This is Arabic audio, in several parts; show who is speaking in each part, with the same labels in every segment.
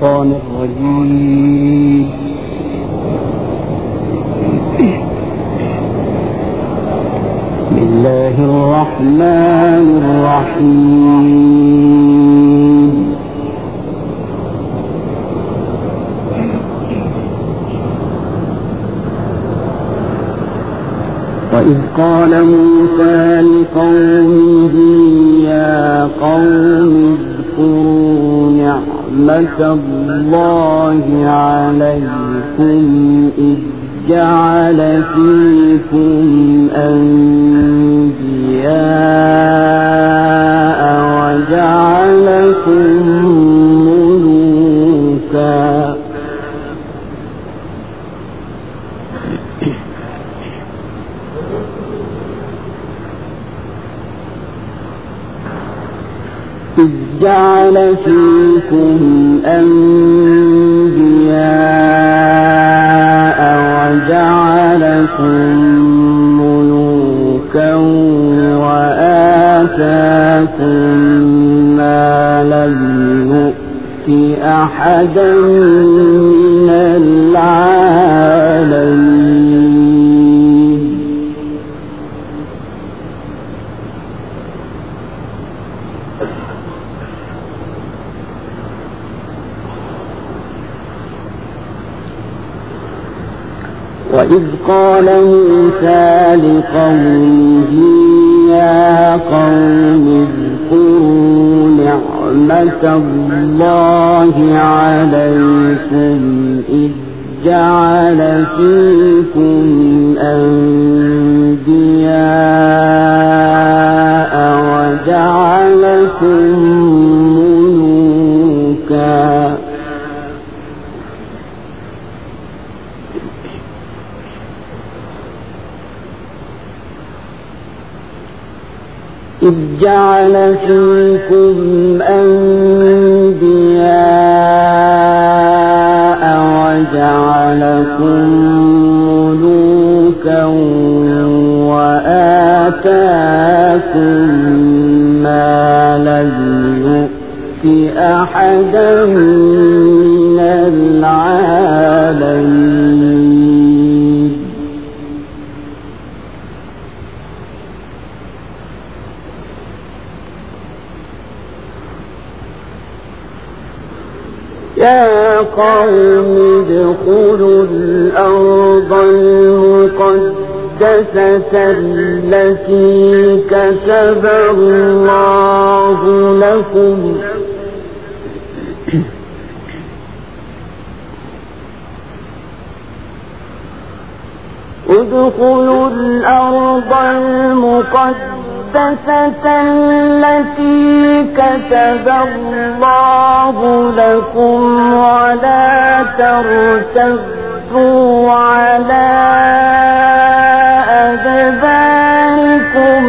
Speaker 1: الشيطان الرجيم. بسم الله الرحمن الرحيم. وإذ قال موسى لقومه يا قوم اذكروا نعمة الله عليكم إذ جعل فيكم أنبياء وجعلكم ملوكا جعل فيكم أنبياء وجعلكم ملوكا وآتاكم ما لم يؤت أحدا من العالمين. وإذ قال موسى لقومه يا قوم اذكروا نعمة الله عليكم إذ جعل فيكم أنبياء وجعلكم ملوكا إذ جعل فيكم أنبياء وجعلكم ملوكا وآتاكم ما لم يؤت أحدا من العالمين. يا قوم ادخلوا الأرض المقدسة التي كتب الله لكم ادخلوا الأرض المقدسة التي كتب الله لكم ولا ترتدوا على أدباركم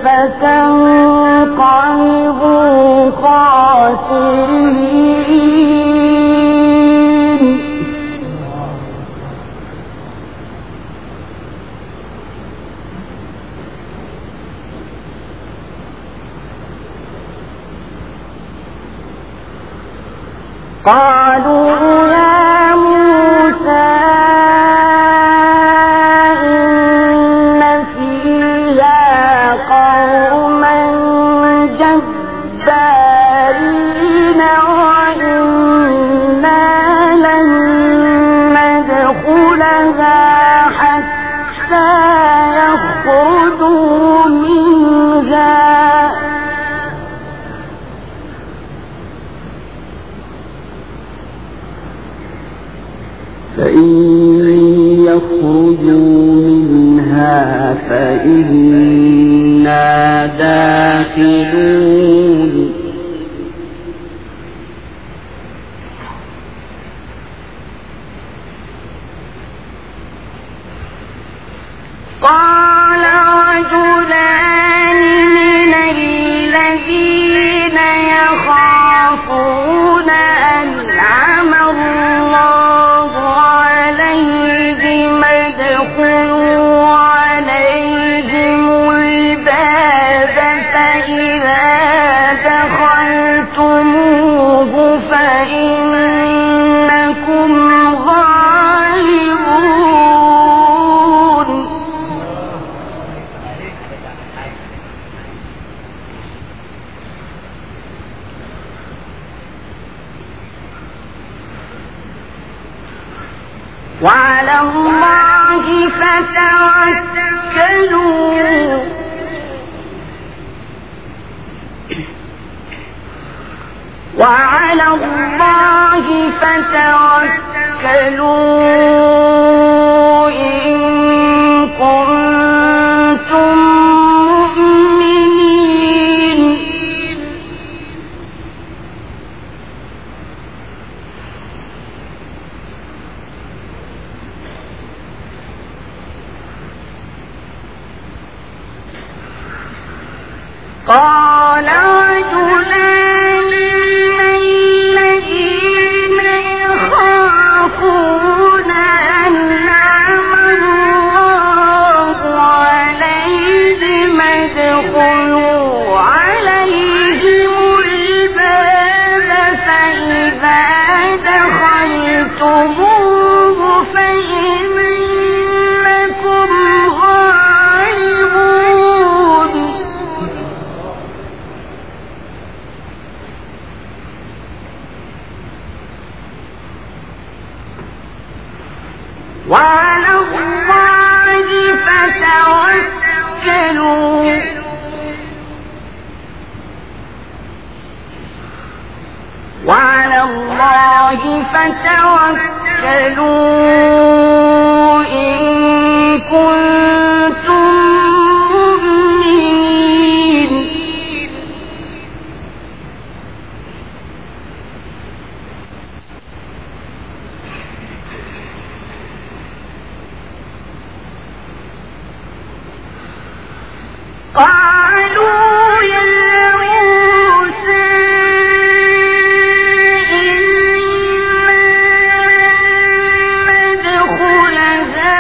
Speaker 1: فتنقلبوا خاسرين. قالوا يا موسى إن فيها قوما جبارين وإنا لن ندخلها حتى يخرجوا منها فإن يخرجوا منها فإنا داخلون. قال رجلان من الذين يخافون أنعم الله عليهم ادخلوا عليهم الباب فإذا دخلتموه فإنكم وعلى الله فتوكلوا وعلى الله فتوكلوا إن كنتم مؤمنين قال رجلان من الذين يخافون أنعم الله عليهم ادخلوا عليهم الباب فإذا دخلتموه فإنكم غالبون وعلى الله فتوكلوا وعلى الله فتوكلوا إن كنتم مؤمنين قالوا يا موسى إما ندخلها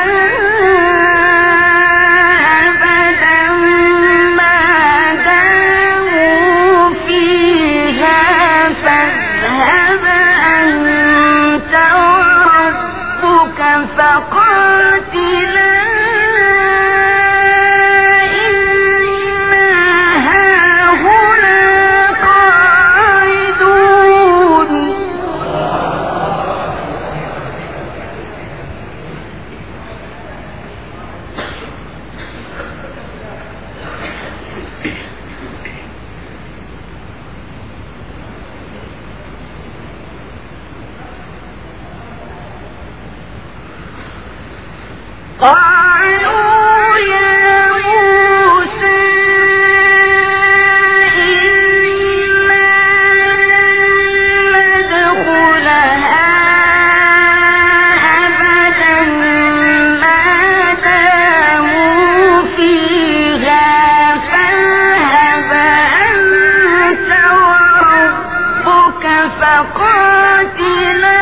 Speaker 1: أبدا ما داموا فيها فاذهب أنت وربك فقاتلا قالوا يا موسى إما ندخلها أبدا ما داموا فيها فاذهب أنت وربك فقاتلا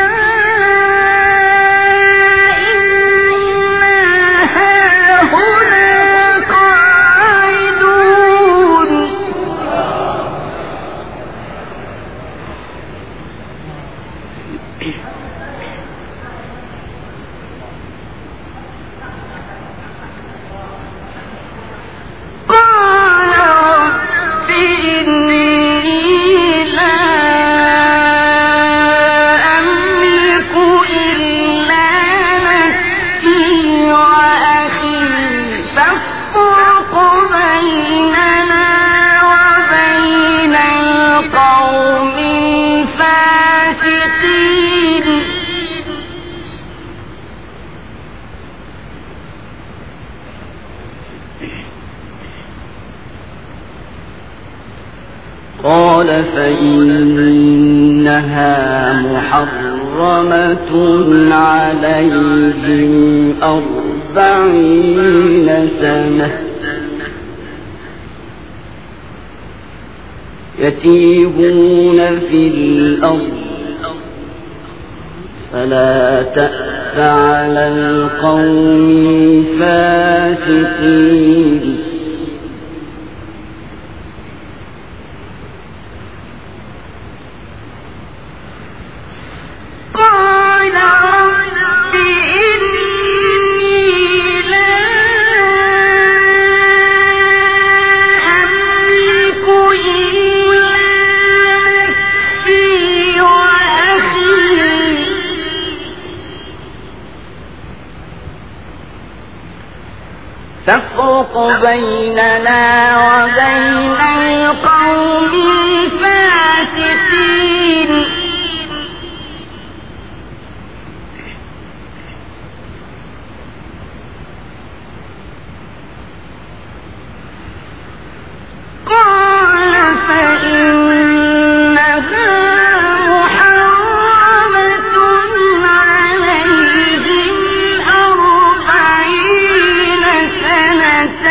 Speaker 1: قال فإنها محرمة عليهم 40 سنة يتيهون في الأرض فلا تأس على القوم الفاسقين بيننا وبين القوم الفاسقين قال فإنها محرمة عليهم 40 سنة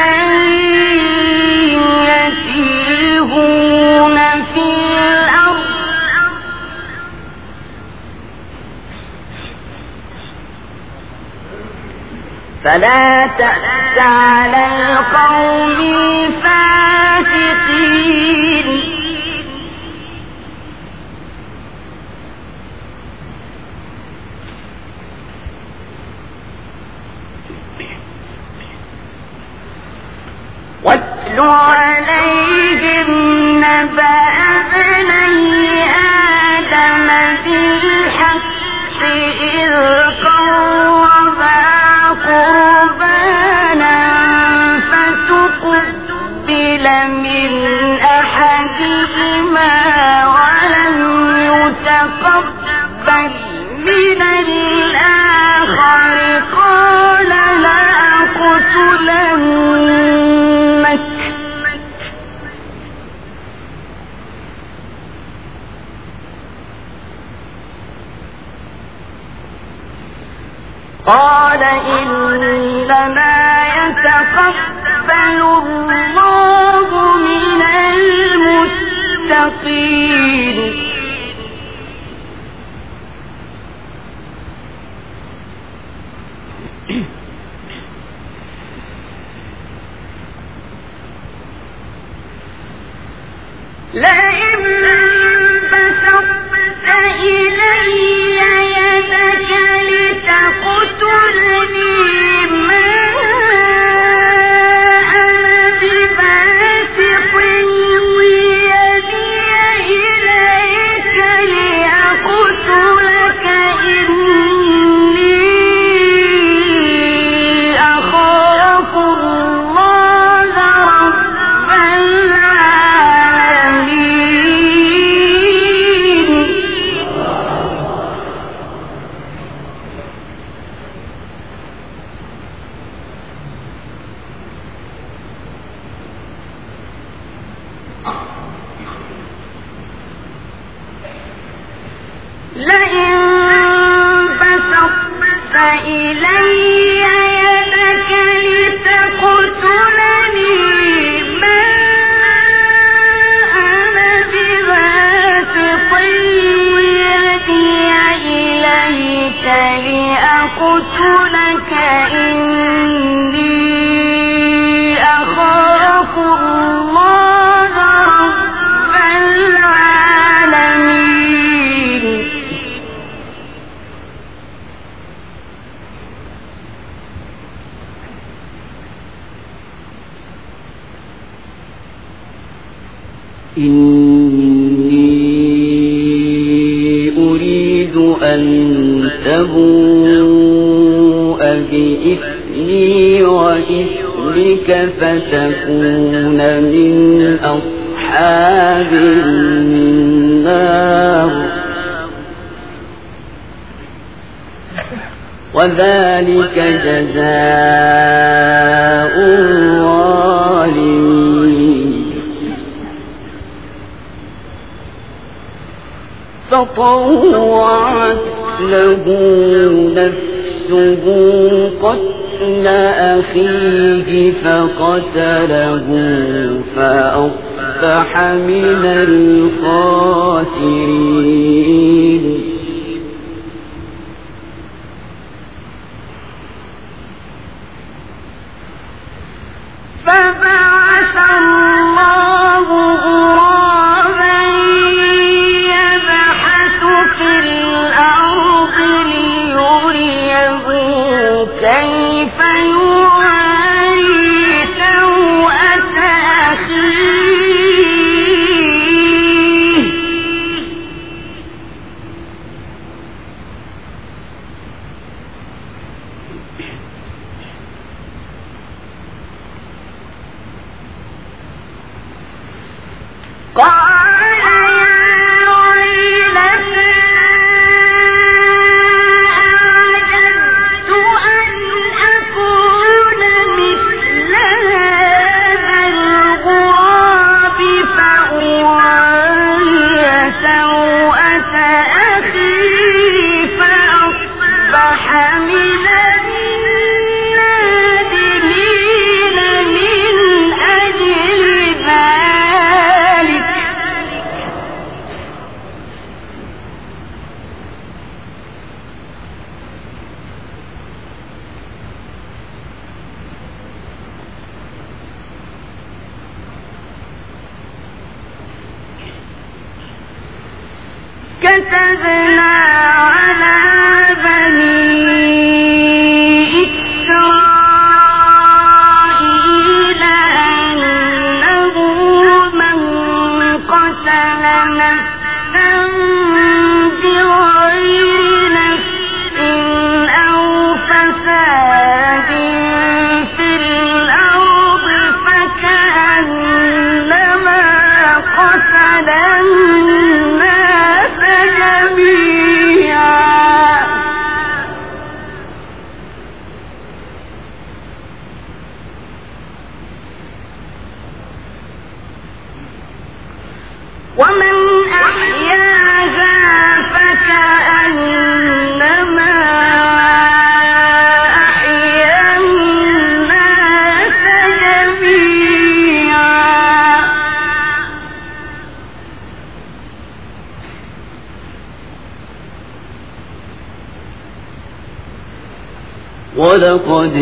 Speaker 1: يتيهون في الأرض فلا تأس على القوم الفاسقين واتل عليهم نبأ ابني آدم بالحق إذ قربا قربانا فتقبل من أحدهما ولم يتقبل من الآخر قال لأقتلنك قال إنما يتقبل الله من المتقين لئن بسطت إلي يدك لتقتلني ما أنا بباسط يدي إليك لأقتلك إني أخاف الله رب العالمين لئن بسطت إلي يدك لتقتلني ما أنا بباسط يدي إليك لأقتلك إني أخاف الله رب العالمين إني أريد أن تبوء بإثمي وإثمك فتكون من أصحاب النار وذلك جزاء الظالمين فطوعت له نفسه قتل أخيه فقتله فأصبح من الخاسرين فبعث الله غرابا يبحث في الأرض ليريه كيف يواري سوءة أخيه كتبنا على بني إسرائيل أنه من قتل نفسا بغير نفس أو فساد في الأرض فكأنما قتل الناس جميعا ومن أحياها فكأنما أحيا الناس جميعا
Speaker 2: ولقد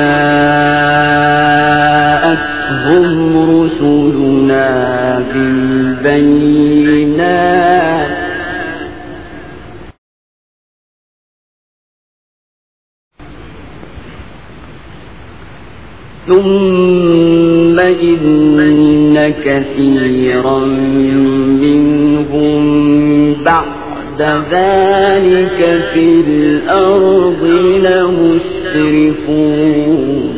Speaker 2: جاءتهم رسلنا بالبينات ثم إن كثيرا منهم بعد ذلك في الأرض لمسرفون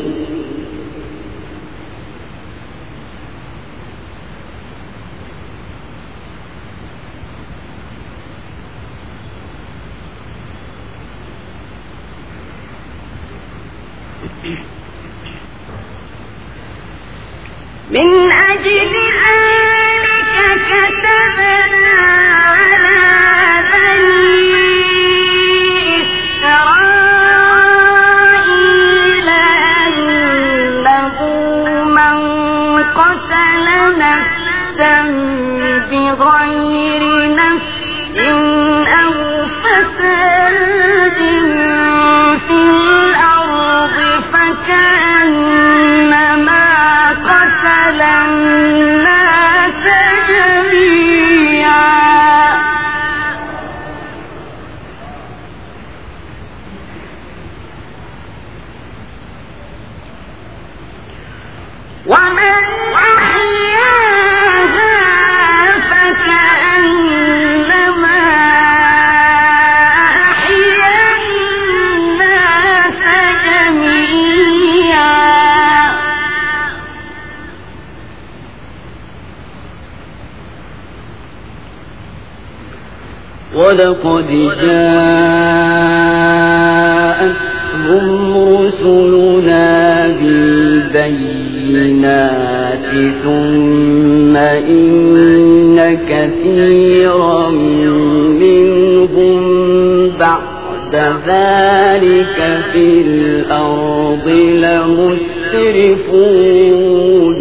Speaker 1: من أجل ذلك كتبنا على بني إسرائيل أنه من قتل نفسا بغير نفس أو فساد في الأرض فكأنما قتل الناس جميعا ومن أحياها فكأنما أحيا الناس جميعا
Speaker 2: ولقد جاءتهم رسلنا بالبينات ثم إن كثيرا منهم بعد ذلك في الأرض لمسرفون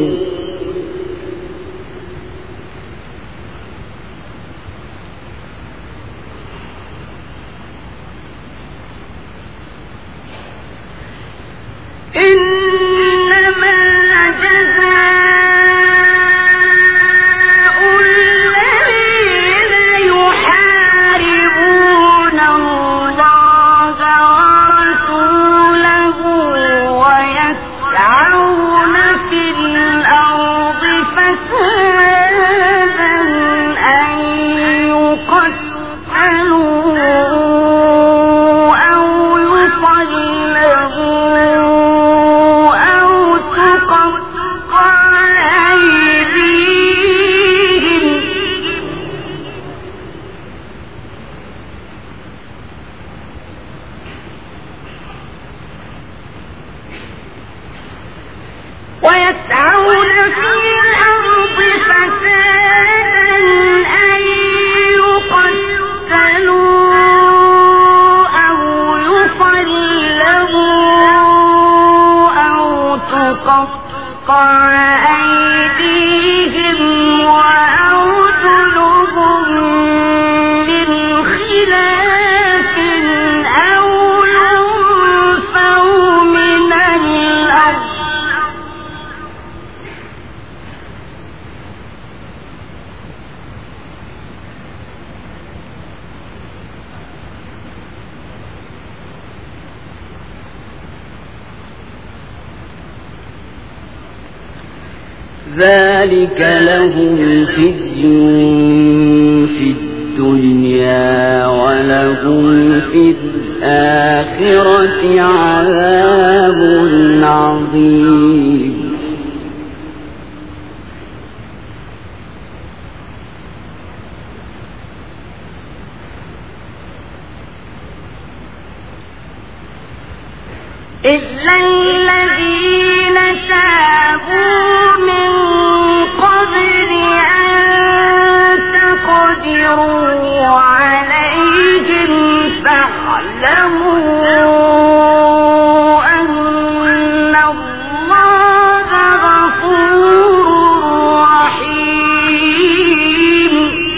Speaker 1: إنما جزاء الذين يحاربون الله ورسوله ويسعون في الأرض
Speaker 2: ذلك لهم خزي في الدنيا ولهم في الآخرة عذاب عظيم
Speaker 1: إلا الذين تابوا من قبل أن تقدروا عليهم فاعلموا أن الله غفور رحيم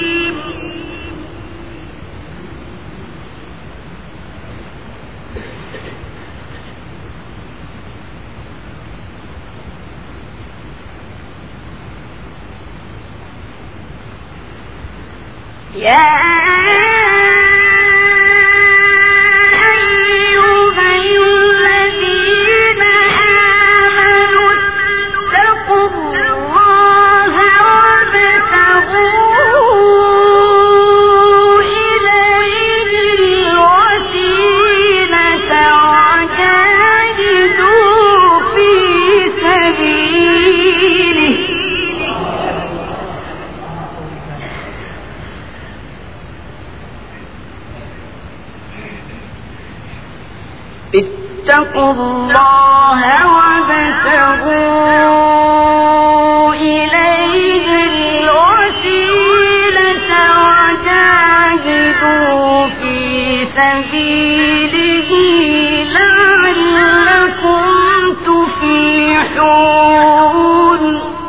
Speaker 1: يا أيها الذين آمنوا اتقوا الله وابتغوا إليه الوسيلة وجاهدوا في سبيله اتقوا الله وابتغوا إليه الوسيلة وجاهدوا في سبيله لعلكم تفلحون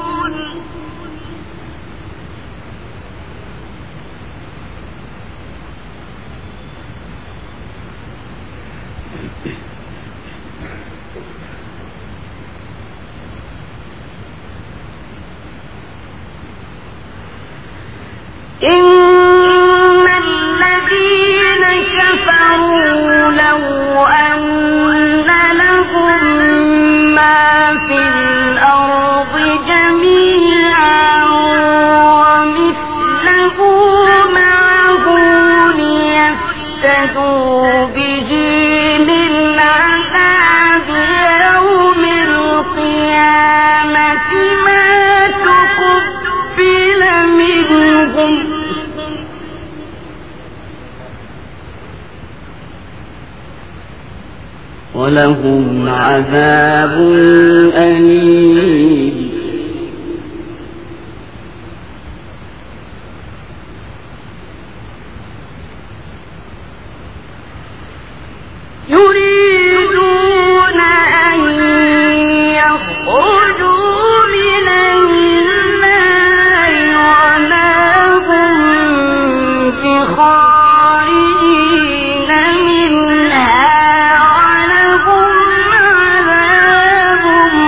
Speaker 1: إن الذين كفروا لو أن لهم ما في الأرض جميعا ومثله معه ليفتدوا به من عذاب يوم القيامة ما تقبل منهم
Speaker 2: ولهم عذاب أليم
Speaker 1: يريدون أن يخرجوا من النار وما هم بخارجين منها ولهم عذاب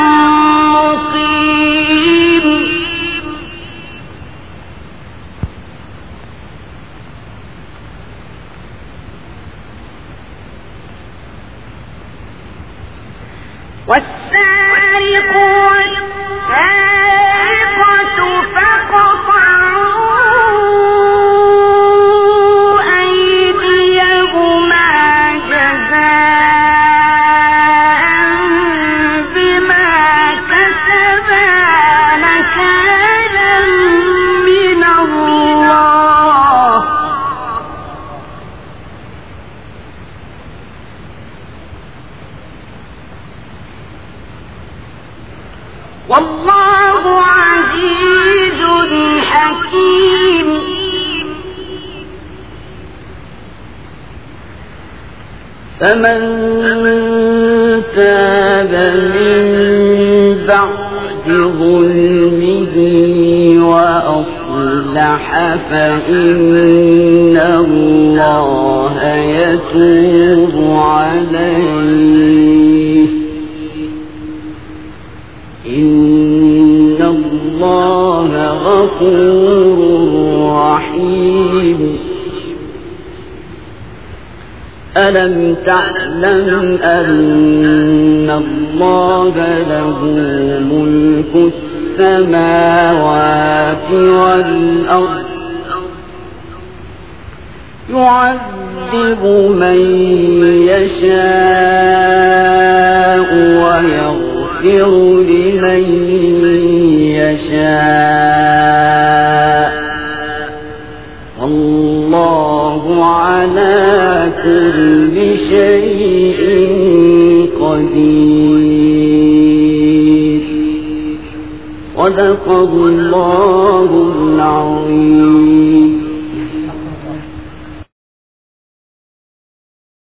Speaker 1: مقيم والسارق والسارقة فاقطعوا أيديهما جزاء بما كسبا نكالا من الله والله عزيز حكيم
Speaker 2: فمن تاب من بعد ظلمه وأصلح فإن الله يتوب عليه إن الله غفور رحيم ألم تعلم أن الله له ملك السماوات والأرض يعذب من يشاء ويغفر لمن يشاء والله على كل شيء قدير. صدق الله